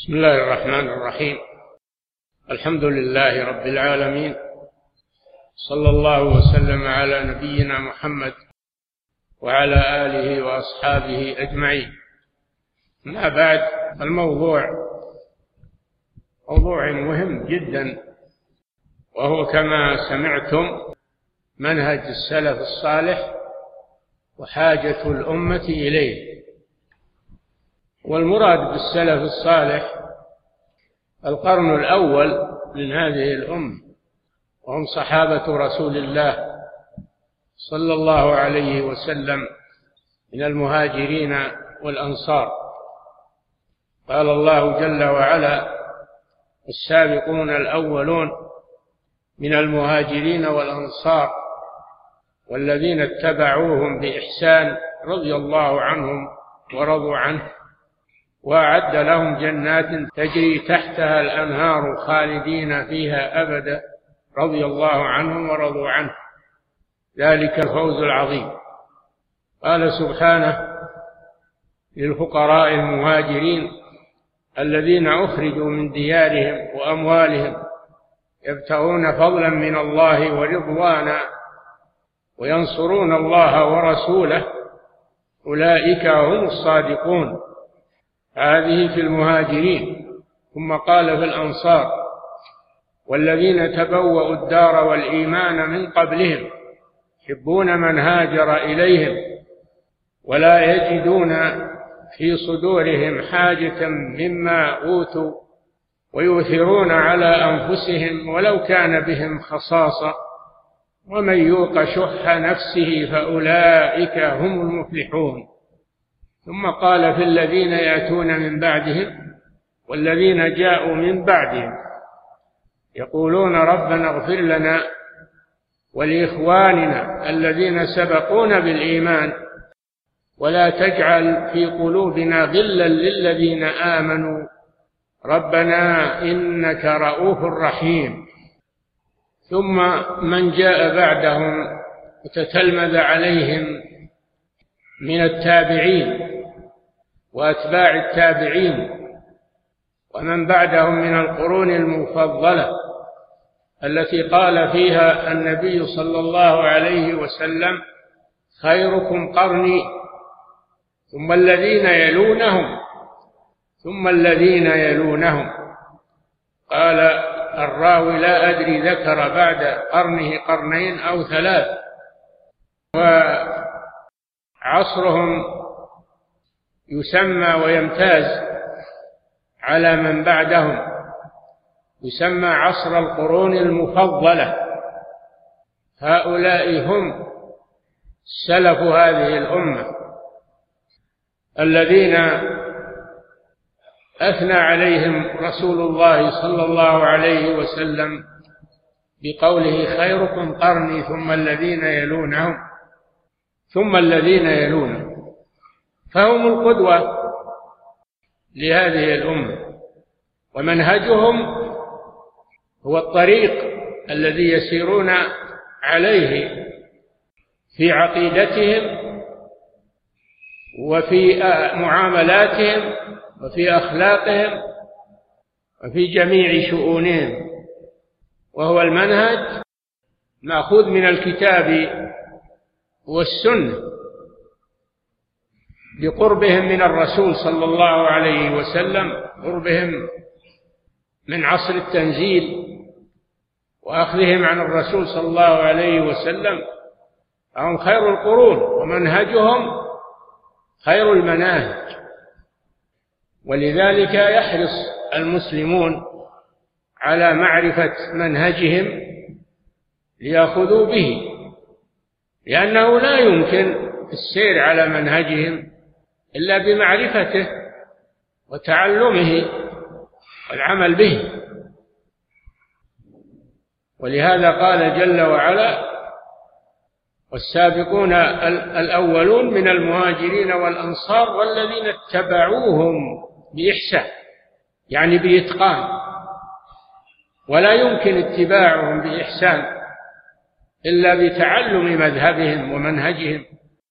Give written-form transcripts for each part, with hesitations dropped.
بسم الله الرحمن الرحيم. الحمد لله رب العالمين، صلى الله وسلم على نبينا محمد وعلى آله وأصحابه أجمعين. ما بعد، الموضوع موضوع مهم جدا، وهو كما سمعتم منهج السلف الصالح وحاجة الأمة إليه. والمراد بالسلف الصالح القرن الأول من هذه الأمة، وهم صحابة رسول الله صلى الله عليه وسلم من المهاجرين والأنصار. قال الله جل وعلا: السابقون الأولون من المهاجرين والأنصار والذين اتبعوهم بإحسان رضي الله عنهم ورضوا عنه وأعد لهم جنات تجري تحتها الأنهار خالدين فيها أبدا رضي الله عنهم ورضوا عنه، ذلك الفوز العظيم. قال سبحانه: للفقراء المهاجرين الذين أخرجوا من ديارهم وأموالهم يبتغون فضلا من الله ورضوانا وينصرون الله ورسوله أولئك هم الصادقون. هذه في المهاجرين. ثم قال في الأنصار: والذين تبوأوا الدار والإيمان من قبلهم يحبون من هاجر إليهم ولا يجدون في صدورهم حاجة مما أوتوا ويؤثرون على أنفسهم ولو كان بهم خصاصة ومن يوق شح نفسه فأولئك هم المفلحون. ثم قال في الذين يأتون من بعدهم والذين جاءوا من بعدهم يقولون ربنا اغفر لنا ولإخواننا الذين سبقونا بالإيمان ولا تجعل في قلوبنا غلا للذين آمنوا ربنا إنك رؤوف رحيم. ثم من جاء بعدهم وتتلمذ عليهم من التابعين وأتباع التابعين ومن بعدهم من القرون المفضلة التي قال فيها النبي صلى الله عليه وسلم: خيركم قرني ثم الذين يلونهم ثم الذين يلونهم. قال الراوي: لا أدري ذكر بعد قرنه قرنين أو ثلاث. وعصرهم يسمى ويمتاز على من بعدهم، يسمى عصر القرون المفضلة. هؤلاء هم سلف هذه الأمة الذين أثنى عليهم رسول الله صلى الله عليه وسلم بقوله: خيركم قرني ثم الذين يلونهم ثم الذين يلونهم. فهم القدوة لهذه الأمة، ومنهجهم هو الطريق الذي يسيرون عليه في عقيدتهم وفي معاملاتهم وفي أخلاقهم وفي جميع شؤونهم، وهو المنهج مأخوذ من الكتاب والسنة بقربهم من الرسول صلى الله عليه وسلم، قربهم من عصر التنزيل وأخذهم عن الرسول صلى الله عليه وسلم. هم خير القرون ومنهجهم خير المناهج، ولذلك يحرص المسلمون على معرفة منهجهم ليأخذوا به، لأنه لا يمكن السير على منهجهم إلا بمعرفته وتعلمه والعمل به. ولهذا قال جل وعلا: والسابقون الأولون من المهاجرين والأنصار والذين اتبعوهم بإحسان، يعني بإتقان. ولا يمكن اتباعهم بإحسان إلا بتعلم مذهبهم ومنهجهم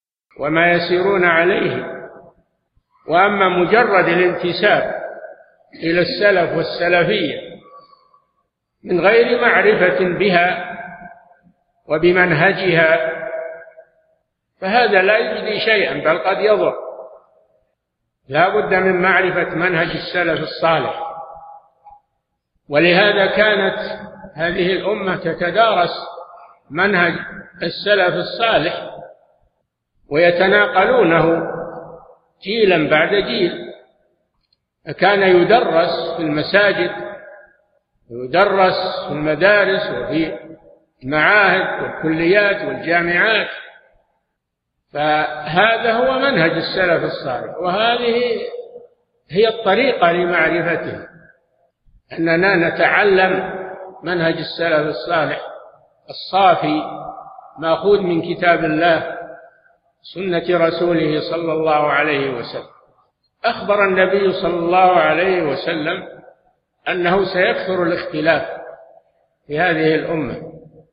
وما يسيرون عليه. وأما مجرد الانتساب إلى السلف والسلفية من غير معرفة بها وبمنهجها، فهذا لا يجدي شيئا بل قد يضر. لا بد من معرفة منهج السلف الصالح. ولهذا كانت هذه الأمة تتدارس منهج السلف الصالح ويتناقلونه جيلا بعد جيل. كان يدرس في المساجد، يدرس في المدارس وفي المعاهد والكليات والجامعات. فهذا هو منهج السلف الصالح، وهذه هي الطريقة لمعرفته، أننا نتعلم منهج السلف الصالح الصافي مأخوذ من كتاب الله سنة رسوله صلى الله عليه وسلم. أخبر النبي صلى الله عليه وسلم أنه سيكثر الاختلاف في هذه الأمة،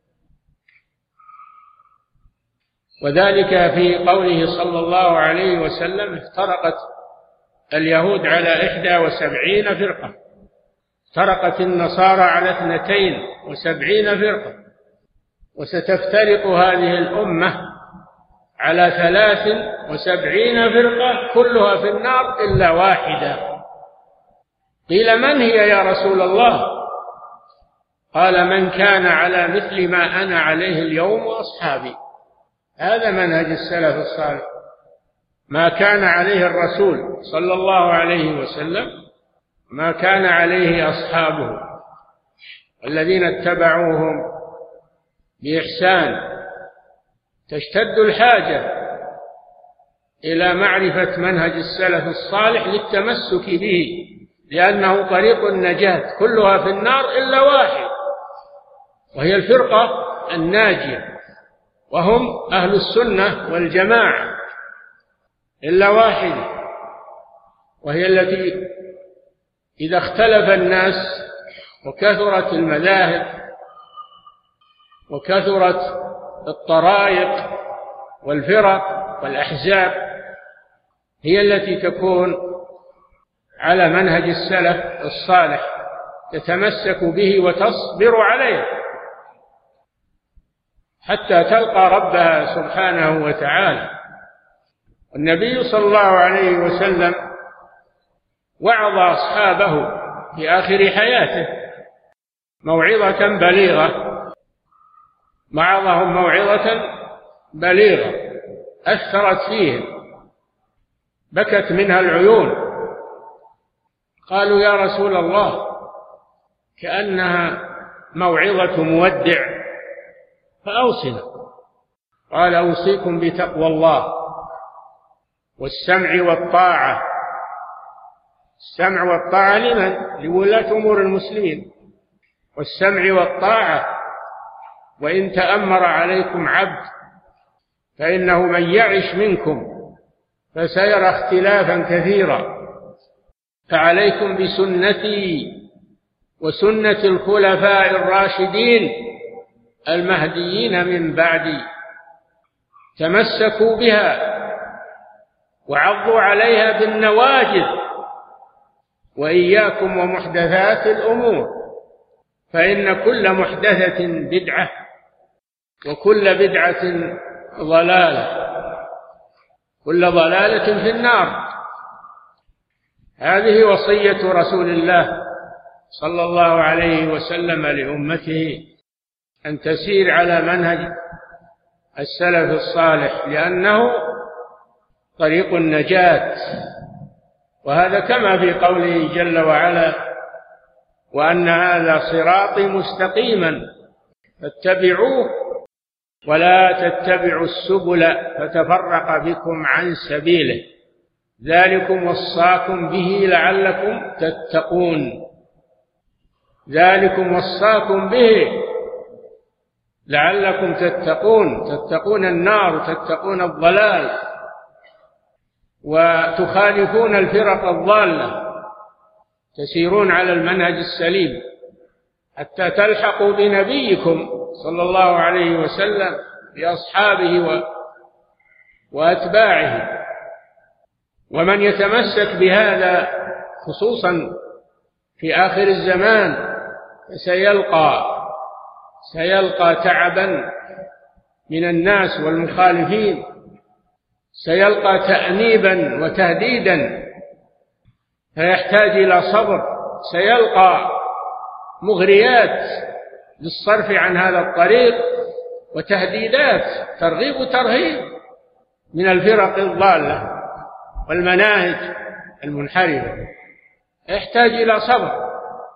وذلك في قوله صلى الله عليه وسلم: افترقت اليهود على 71 فرقة، افترقت النصارى على 72 فرقة، وستفترق هذه الأمة على 73 فرقة كلها في النار إلا واحدة. قيل: من هي يا رسول الله؟ قال: من كان على مثل ما أنا عليه اليوم وأصحابي. هذا منهج السلف الصالح، ما كان عليه الرسول صلى الله عليه وسلم، ما كان عليه أصحابه الذين اتبعوهم بإحسان. تشتد الحاجة إلى معرفة منهج السلف الصالح للتمسك به، لأنه طريق النجاة، كلها في النار إلا واحد، وهي الفرقة الناجية، وهم أهل السنة والجماعة، إلا واحدة، وهي التي إذا اختلف الناس وكثرت المذاهب وكثرت الطرائق والفرق والأحزاب، هي التي تكون على منهج السلف الصالح، تتمسك به وتصبر عليه حتى تلقى ربها سبحانه وتعالى. النبي صلى الله عليه وسلم وعظ أصحابه في آخر حياته موعظة بليغة، وعظهم موعظة بليغة أثرت فيهم، بكت منها العيون. قالوا: يا رسول الله، كأنها موعظة مودع، فأوصنا. قال: أوصيكم بتقوى الله والسمع والطاعة. السمع والطاعة لمن؟ لولاة أمور المسلمين. والسمع والطاعة وإن تأمر عليكم عبد، فإنه من يعش منكم فسيرى اختلافا كثيرا، فعليكم بسنتي وسنة الخلفاء الراشدين المهديين من بعدي، تمسكوا بها وعضوا عليها بالنواجذ، وإياكم ومحدثات الأمور، فإن كل محدثة بدعة وكل بدعة ضلالة، كل ضلالة في النار. هذه وصية رسول الله صلى الله عليه وسلم لأمته، أن تسير على منهج السلف الصالح، لأنه طريق النجاة. وهذا كما في قوله جل وعلا: وأن هذا صراطي مستقيما فاتبعوه ولا تتبعوا السبل فتفرق بكم عن سبيله، ذلكم وصاكم به لعلكم تتقون. ذلكم وصاكم به لعلكم تتقون، تتقون النار وتتقون الضلال وتخالفون الفرق الضالة، تسيرون على المنهج السليم حتى تلحقوا بنبيكم صلى الله عليه وسلم بأصحابه وأتباعه. ومن يتمسك بهذا خصوصا في آخر الزمان سيلقى تعبا من الناس والمخالفين، سيلقى تأنيبا وتهديدا فيحتاج إلى صبر، سيلقى مغريات للصرف عن هذا الطريق وتهديدات ترغيب وترهيب من الفرق الضالة والمناهج المنحرفة، يحتاج إلى صبر.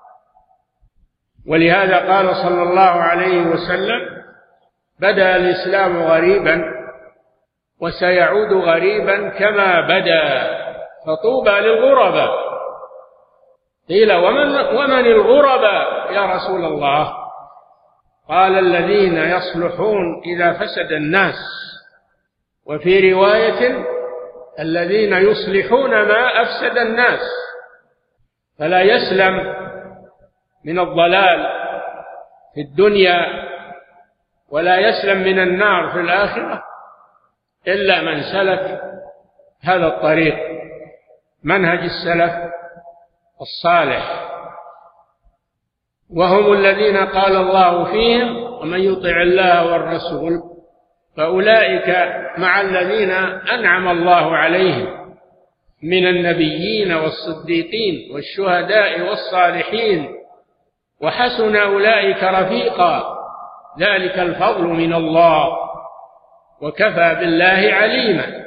ولهذا قال صلى الله عليه وسلم: بدأ الإسلام غريبا وسيعود غريبا كما بدأ، فطوبى للغرباء. قيل: ومن الغرباء يا رسول الله؟ قال: الذين يصلحون إذا فسد الناس، وفي رواية: الذين يصلحون ما أفسد الناس. فلا يسلم من الضلال في الدنيا ولا يسلم من النار في الآخرة إلا من سلك هذا الطريق، منهج السلف الصالح، وهم الذين قال الله فيهم: ومن يطع الله والرسول فأولئك مع الذين أنعم الله عليهم من النبيين والصديقين والشهداء والصالحين وحسن أولئك رفيقا، ذلك الفضل من الله وكفى بالله عليما.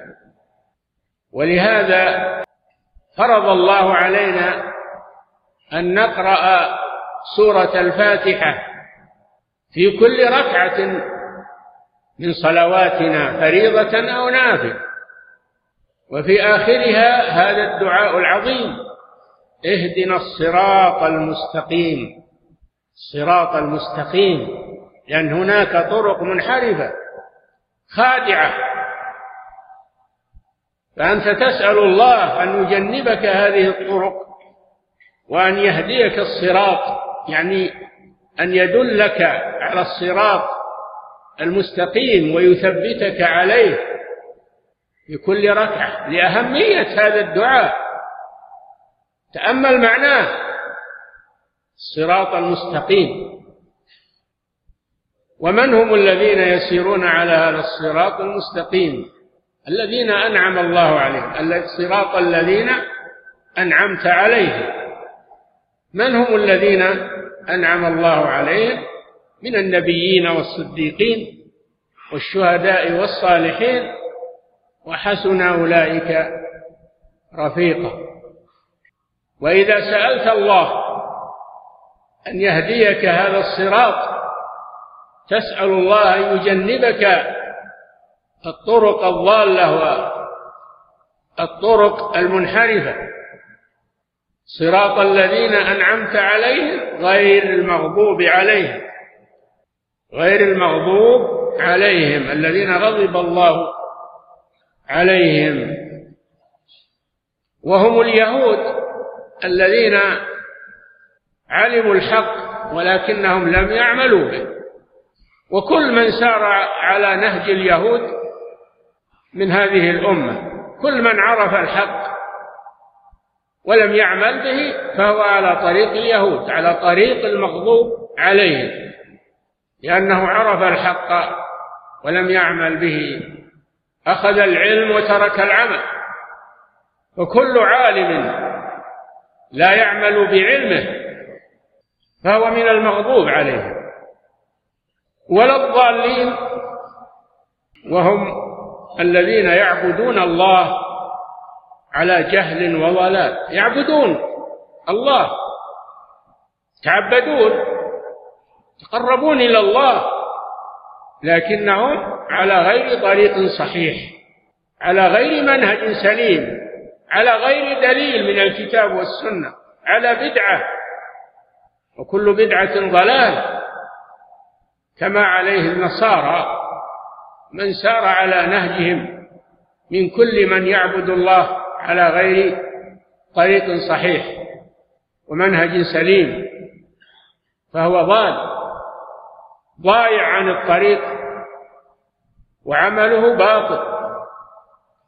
ولهذا فرض الله علينا أن نقرأ سورة الفاتحة في كل ركعة من صلواتنا فريضة أو نافلة، وفي آخرها هذا الدعاء العظيم: اهدنا الصراط المستقيم. الصراط المستقيم، لأن هناك طرق منحرفة خادعة، فأنت تسأل الله أن يجنبك هذه الطرق وأن يهديك الصراط، يعني أن يدلك على الصراط المستقيم ويثبتك عليه في كل ركعة، لأهمية هذا الدعاء. تأمل معناه: الصراط المستقيم. ومن هم الذين يسيرون على هذا الصراط المستقيم؟ الذين أنعم الله عليهم، الصراط الذين أنعمت عليهم. من هم الذين أنعم الله عليهم؟ من النبيين والصديقين والشهداء والصالحين وحسن أولئك رفيقا. وإذا سألت الله أن يهديك هذا الصراط تسأل الله أن يجنبك الطرق الضالة والطرق المنحرفة، صراط الذين أنعمت عليهم غير المغضوب عليهم الذين غضب الله عليهم. وهم اليهود الذين علموا الحق ولكنهم لم يعملوا به. وكل من سار على نهج اليهود من هذه الأمة، كل من عرف الحق ولم يعمل به فهو على طريق اليهود، على طريق المغضوب عليهم، لأنه عرف الحق ولم يعمل به، أخذ العلم وترك العمل. وكل عالم لا يعمل بعلمه فهو من المغضوب عليه. ولا الضالين، وهم الذين يعبدون الله على جهل وضلال، يعبدون الله، يتعبدون، يتقربون إلى الله، لكنهم على غير طريق صحيح، على غير منهج سليم، على غير دليل من الكتاب والسنة، على بدعة، وكل بدعة ضلال، كما عليه النصارى من سار على نهجهم من كل من يعبد الله على غير طريق صحيح ومنهج سليم فهو ضايع عن الطريق وعمله باطل.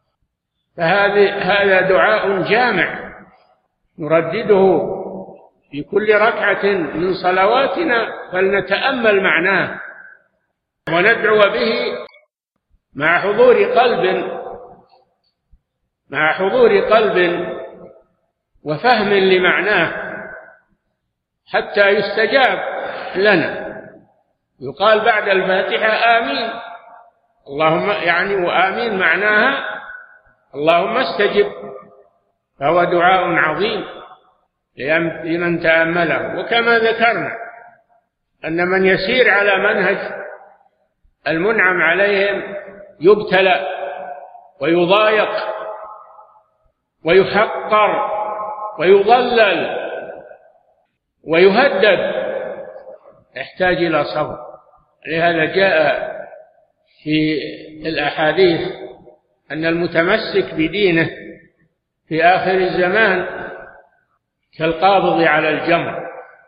فهذا دعاء جامع نردده في كل ركعة من صلواتنا فلنتأمل معناه وندعو به مع حضور قلب وفهم لمعناه حتى يستجاب لنا. يقال بعد الفاتحة آمين، اللهم يعني وآمين معناها اللهم استجب، فهو دعاء عظيم لمن تأمله. وكما ذكرنا أن من يسير على منهج المنعم عليهم يبتلى ويضايق ويحقر ويضلل ويهدد، يحتاج إلى صبر. لهذا جاء في الأحاديث أن المتمسك بدينه في آخر الزمان كالقابض على الجمر،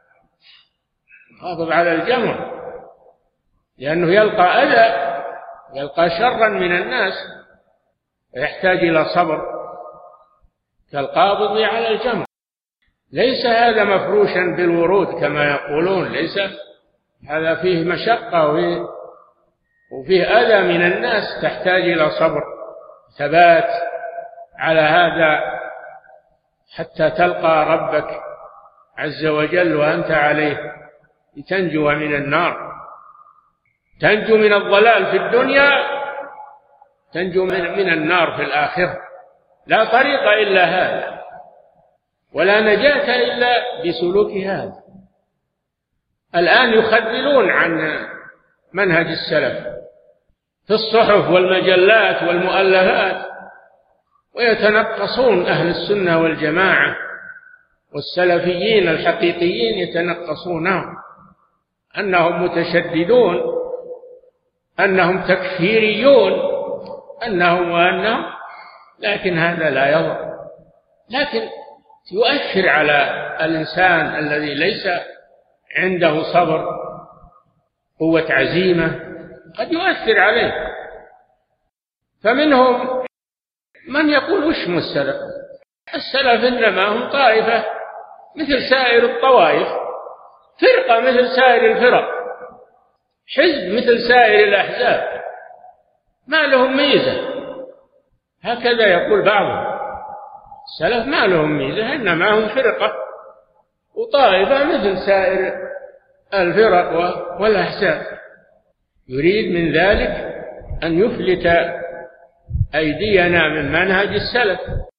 قابض على الجمر، لأنه يلقى أذى، يلقى شرا من الناس، ويحتاج إلى صبر كالقابض على الجمر. ليس هذا مفروشا بالورود كما يقولون، ليس هذا، فيه مشقة وفيه أذى من الناس، تحتاج إلى صبر ثبات على هذا حتى تلقى ربك عز وجل وأنت عليه، لتنجو من النار، تنجو من الضلال في الدنيا، تنجو من النار في الآخرة. لا طريق إلا هذا، ولا نجاة إلا بسلوك هذا. الآن يخذلون عن منهج السلف في الصحف والمجلات والمؤلفات، ويتنقصون أهل السنة والجماعة والسلفيين الحقيقيين، يتنقصونهم أنهم متشددون، أنهم تكفيريون، أنهم لكن هذا لا يضر. لكن يؤثر على الإنسان الذي ليس عنده صبر، قوة عزيمة، قد يؤثر عليه. فمنهم من يقول وشم السلف؟ السلف إنما هم طائفة مثل سائر الطوائف، فرقة مثل سائر الفرق، حزب مثل سائر الأحزاب، ما لهم ميزة. هكذا يقول بعضهم، السلف ما لهم ميزة، إنما هم فرقة وطائفة مثل سائر الفرق والأحزاب. يريد من ذلك أن يفلت أيدينا من منهج السلف.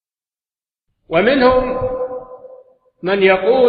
ومنهم من يقول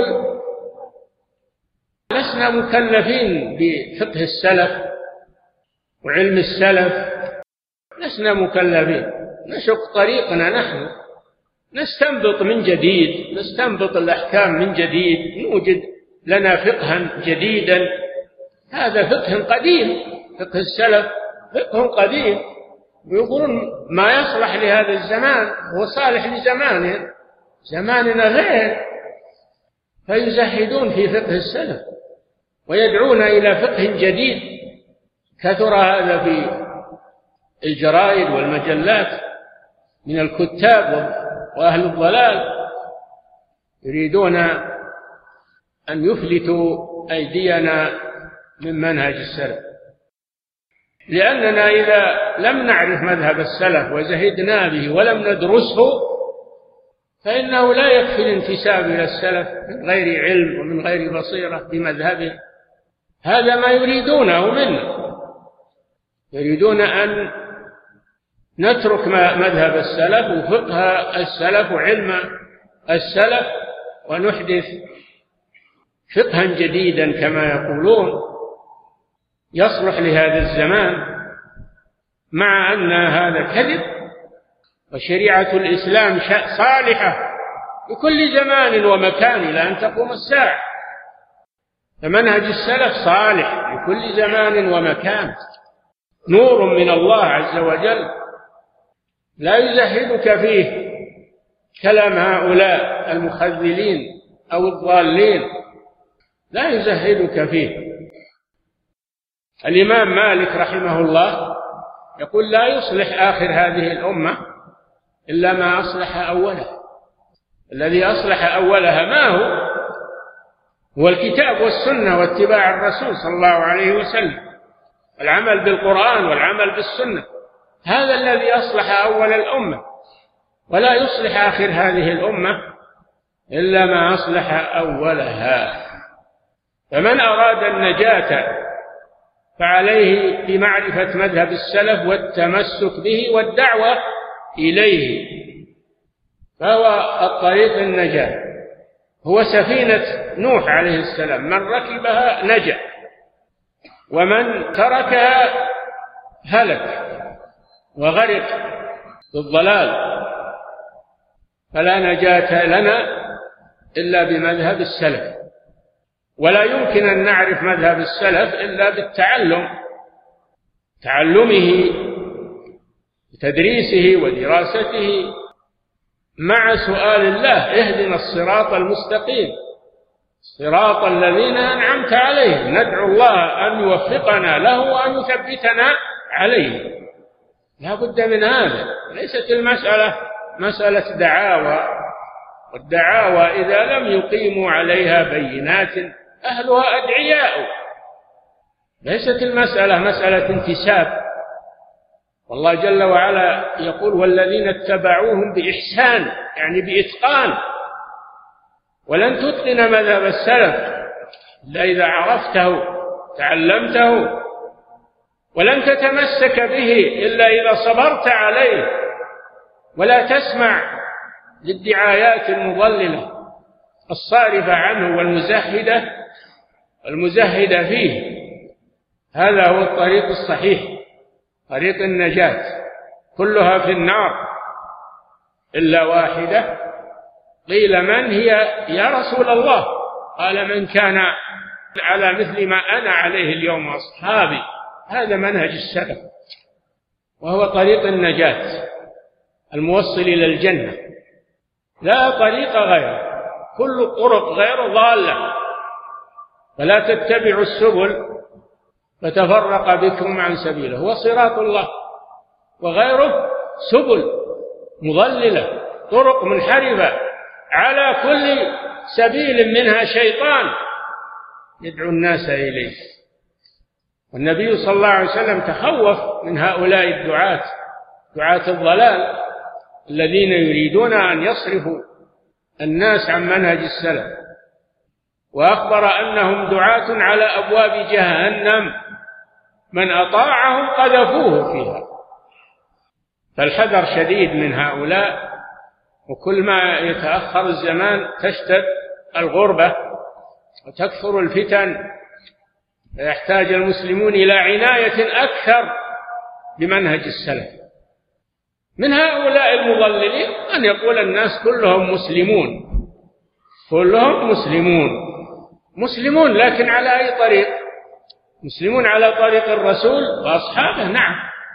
لسنا مكلفين بفقه السلف وعلم السلف، لسنا مكلفين، نشق طريقنا نحن، نستنبط من جديد، نستنبط الأحكام من جديد، نوجد لنا فقها جديدا. هذا فقه قديم، فقه السلف فقه قديم، ويقولون ما يصلح لهذا الزمان هو صالح لزمانه، زماننا غير، فيزهدون في فقه السلف ويدعون إلى فقه جديد. كثر هذا في الجرائد والمجلات من الكتاب وأهل الضلال، يريدون أن يفلتوا أيدينا من منهج السلف. لأننا إذا لم نعرف مذهب السلف وزهدنا به ولم ندرسه، فإنه لا يكفي الانتساب إلى السلف من غير علم ومن غير بصيرة بمذهبه. هذا ما يريدونه منا، يريدون أن نترك مذهب السلف وفقه السلف وعلم السلف ونحدث فقها جديدا كما يقولون يصلح لهذا الزمان، مع أن هذا كذب. وشريعة الإسلام صالحة لكل زمان ومكان إلى أن تقوم الساعة، فمنهج السلف صالح لكل زمان ومكان، نور من الله عز وجل، لا يزهدك فيه كلام هؤلاء المخذلين أو الضالين، لا يزهدك فيه. الإمام مالك رحمه الله يقول لا يصلح آخر هذه الأمة إلا ما أصلح أولها. الذي أصلح أولها ما هو؟ هو الكتاب والسنة واتباع الرسول صلى الله عليه وسلم، العمل بالقرآن والعمل بالسنة، هذا الذي أصلح أول الأمة، ولا يصلح آخر هذه الأمة إلا ما أصلح أولها. فمن أراد النجاة فعليه بمعرفة مذهب السلف والتمسك به والدعوة إليه، فهو الطريق النجاة، هو سفينة نوح عليه السلام، من ركبها نجا ومن تركها هلك وغرق في الضلال. فلا نجاة لنا إلا بمذهب السلف، ولا يمكن أن نعرف مذهب السلف إلا بالتعلم، تعلمه وتدريسه ودراسته مع سؤال الله: اهدنا الصراط المستقيم صراط الذين أنعمت عليهم. ندعو الله أن يوفقنا له وأن يثبتنا عليه. لا بد من هذا. ليست المسألة مسألة دعاوى، والدعاوى إذا لم يقيموا عليها بينات أهلها أدعياء. ليست المسألة مسألة انتساب. والله جل وعلا يقول: والذين اتبعوهم بإحسان، يعني بإتقان. ولن تتقن مذهب السلف إلا إذا عرفته تعلمته، ولن تتمسك به إلا إذا صبرت عليه، ولا تسمع للدعايات المضللة الصارفة عنه والمزهدة فيه. هذا هو الطريق الصحيح، طريق النجاة. كلها في النار إلا واحدة. قيل: من هي يا رسول الله؟ قال: من كان على مثل ما أنا عليه اليوم وأصحابي. هذا منهج السلف، وهو طريق النجاة الموصل إلى الجنة، لا طريق غيره. كل الطرق غير ضالة، فلا تتبعوا السبل فتفرق بكم عن سبيله. هو صراط الله، وغيره سبل مضللة، طرق منحرفة، على كل سبيل منها شيطان يدعو الناس إليه. والنبي صلى الله عليه وسلم تخوف من هؤلاء دعاة الضلال الذين يريدون أن يصرفوا الناس عن منهج السلف، وأخبر أنهم دعاة على أبواب جهنم، من أطاعهم قذفوه فيها. فالحذر شديد من هؤلاء، وكل ما يتأخر الزمان تشتد الغربة وتكثر الفتن، فيحتاج المسلمون إلى عناية أكثر بمنهج السلف. من هؤلاء المضللين أن يقول الناس كلهم مسلمون، كلهم مسلمون، لكن على أي طريق؟ مسلمون على طريق الرسول وأصحابه، نعم،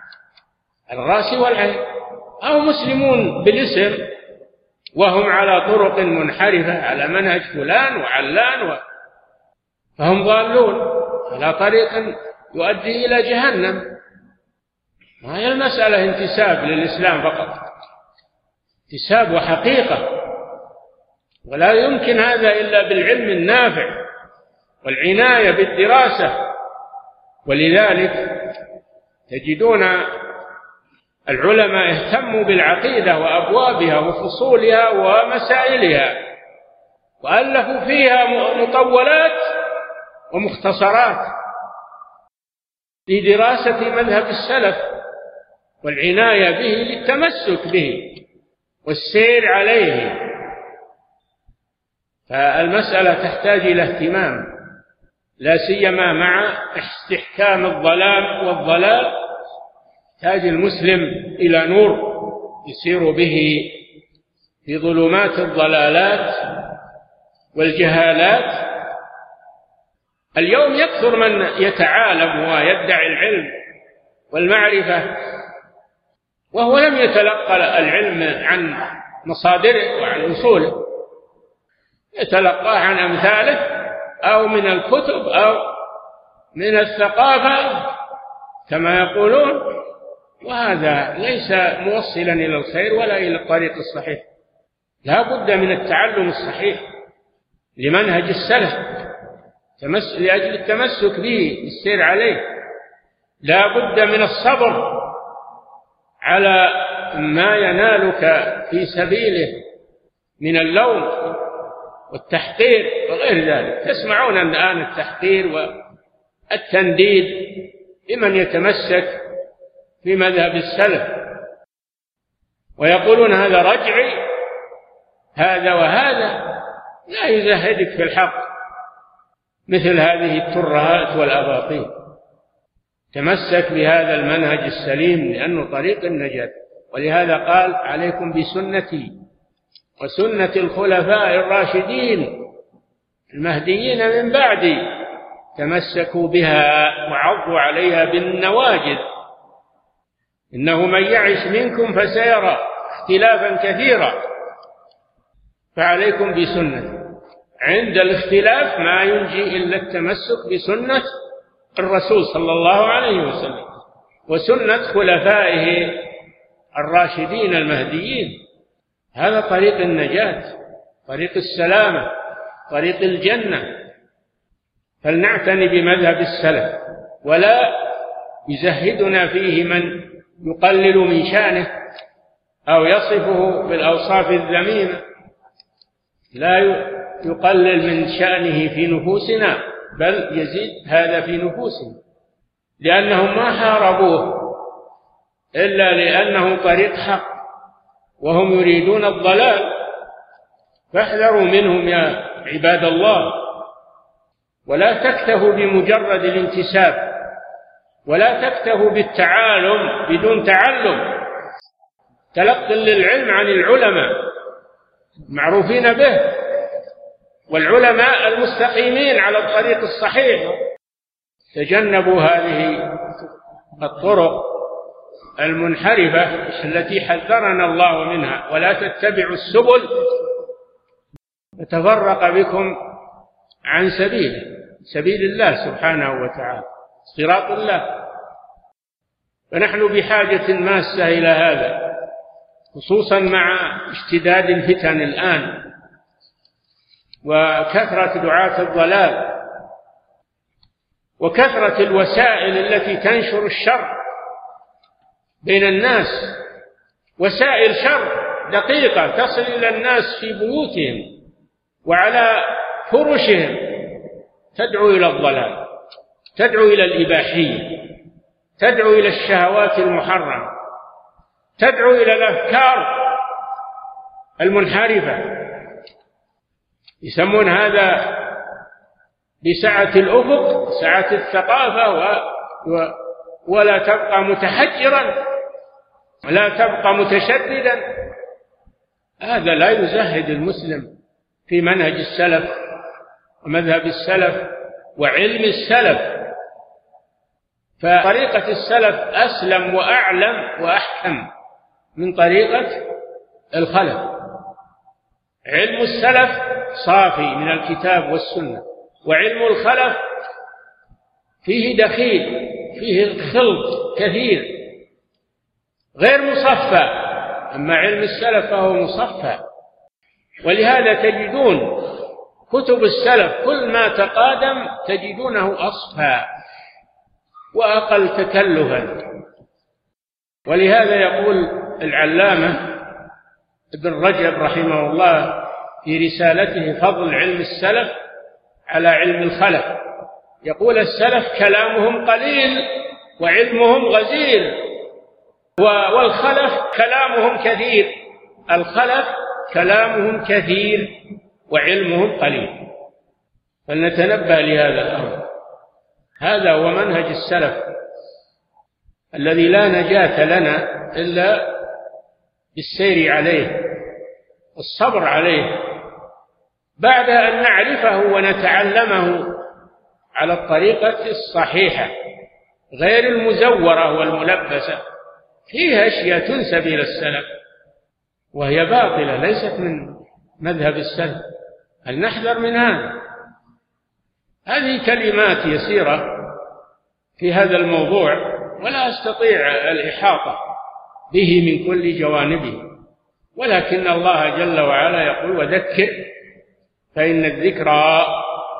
الراس والعين، أو مسلمون بالاسم وهم على طرق منحرفة على منهج فلان وعلان فهم ضالون على طريق يؤدي إلى جهنم. ما هي المسألة انتساب للإسلام فقط، انتساب وحقيقة، ولا يمكن هذا إلا بالعلم النافع والعناية بالدراسة. ولذلك تجدون العلماء اهتموا بالعقيدة وأبوابها وفصولها ومسائلها، وألفوا فيها مطولات ومختصرات لدراسة مذهب السلف والعناية به للتمسك به والسير عليه. فالمسألة تحتاج إلى اهتمام، لا سيما مع استحكام الظلام والضلال. يحتاج المسلم إلى نور يسير به في ظلمات الضلالات والجهالات. اليوم يكثر من يتعالم ويدعي العلم والمعرفة وهو لم يتلقى العلم عن مصادره وعن أصوله، يتلقاه عن أمثاله أو من الكتب أو من الثقافة كما يقولون، وهذا ليس موصلا إلى الخير ولا إلى الطريق الصحيح. لا بد من التعلم الصحيح لمنهج السلف لأجل التمسك به السير عليه لا بد من الصبر على ما ينالك في سبيله من اللوم والتحقير وغير ذلك. تسمعون الآن التحقير والتنديد لمن يتمسك في مذهب السلف، ويقولون هذا رجعي، هذا وهذا، لا يزهدك في الحق مثل هذه الترهات والأباطيل. تمسك بهذا المنهج السليم لأنه طريق النجاة. ولهذا قال عليكم بسنتي وسنة الخلفاء الراشدين المهديين من بعدي، تمسكوا بها وعضوا عليها بالنواجذ، إنه من يعش منكم فسيرى اختلافا كثيرا، فعليكم بسنتي. عند الاختلاف ما ينجي إلا التمسك بسنة الرسول صلى الله عليه وسلم وسنة خلفائه الراشدين المهديين. هذا طريق النجاة، طريق السلامة، طريق الجنة. فلنعتني بمذهب السلف ولا يزهدنا فيه من يقلل من شأنه أو يصفه بالأوصاف الذميمة. لا يقلل من شأنه في نفوسنا، بل يزيد هذا في نفوسنا، لأنهم ما حاربوه إلا لأنه طريق حق وهم يريدون الضلال. فاحذروا منهم يا عباد الله، ولا تكتفوا بمجرد الانتساب، ولا تكتفوا بالتعالم بدون تعلم. تلقي للعلم عن العلماء معروفين به، والعلماء المستقيمين على الطريق الصحيح. تجنبوا هذه الطرق المنحرفة التي حذرنا الله منها، ولا تتبعوا السبل فتفرق بكم عن سبيل الله سبحانه وتعالى، صراط الله. فنحن بحاجة ماسة إلى هذا، خصوصا مع اشتداد الفتن الآن وكثرة دعاة الضلال وكثرة الوسائل التي تنشر الشر بين الناس، وسائل شر دقيقة تصل إلى الناس في بيوتهم وعلى فرشهم، تدعو إلى الضلال، تدعو إلى الإباحية، تدعو إلى الشهوات المحرمة، تدعو إلى الأفكار المنحرفة. يسمون هذا بسعة الأفق، سعة الثقافة، ولا تبقى متحجرا ولا تبقى متشددا. هذا لا يزهد المسلم في منهج السلف ومذهب السلف وعلم السلف. فطريقة السلف أسلم وأعلم وأحكم من طريقة الخلف. علم السلف صافي من الكتاب والسنة، وعلم الخلف فيه دخيل، فيه خلط كثير غير مصفى. أما علم السلف فهو مصفى. ولهذا تجدون كتب السلف كل ما تقادم تجدونه أصفى وأقل تكلفا. ولهذا يقول العلامة ابن رجب رحمه الله في رسالته فضل علم السلف على علم الخلف، يقول السلف كلامهم قليل وعلمهم غزير، والخلف كلامهم كثير. الخلف كلامهم كثير وعلمهم قليل. فلنتنبه لهذا الأمر. هذا هو منهج السلف الذي لا نجاة لنا إلا بالسير عليه والصبر عليه، بعد أن نعرفه ونتعلمه على الطريقة الصحيحة غير المزورة والملبسة. فيها أشياء تنسب إلى السلف وهي باطلة ليست من مذهب السلف. هل نحذر من هذا؟ هذه كلمات يسيرة في هذا الموضوع ولا أستطيع الإحاطة به من كل جوانبه، ولكن الله جل وعلا يقول وذكر فإن الذكرى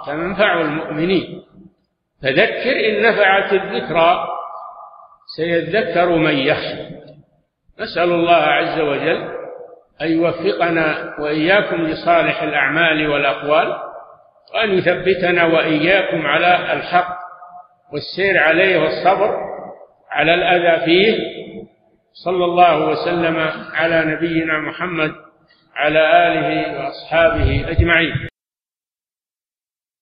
تنفع المؤمنين. فذكر إن نفعت الذكرى سيذكر من يخشى. نسأل الله عز وجل أن يوفقنا وإياكم لصالح الأعمال والأقوال، وأن يثبتنا وإياكم على الحق والسير عليه والصبر على الأذى فيه. صلى الله وسلم على نبينا محمد على آله وأصحابه أجمعين.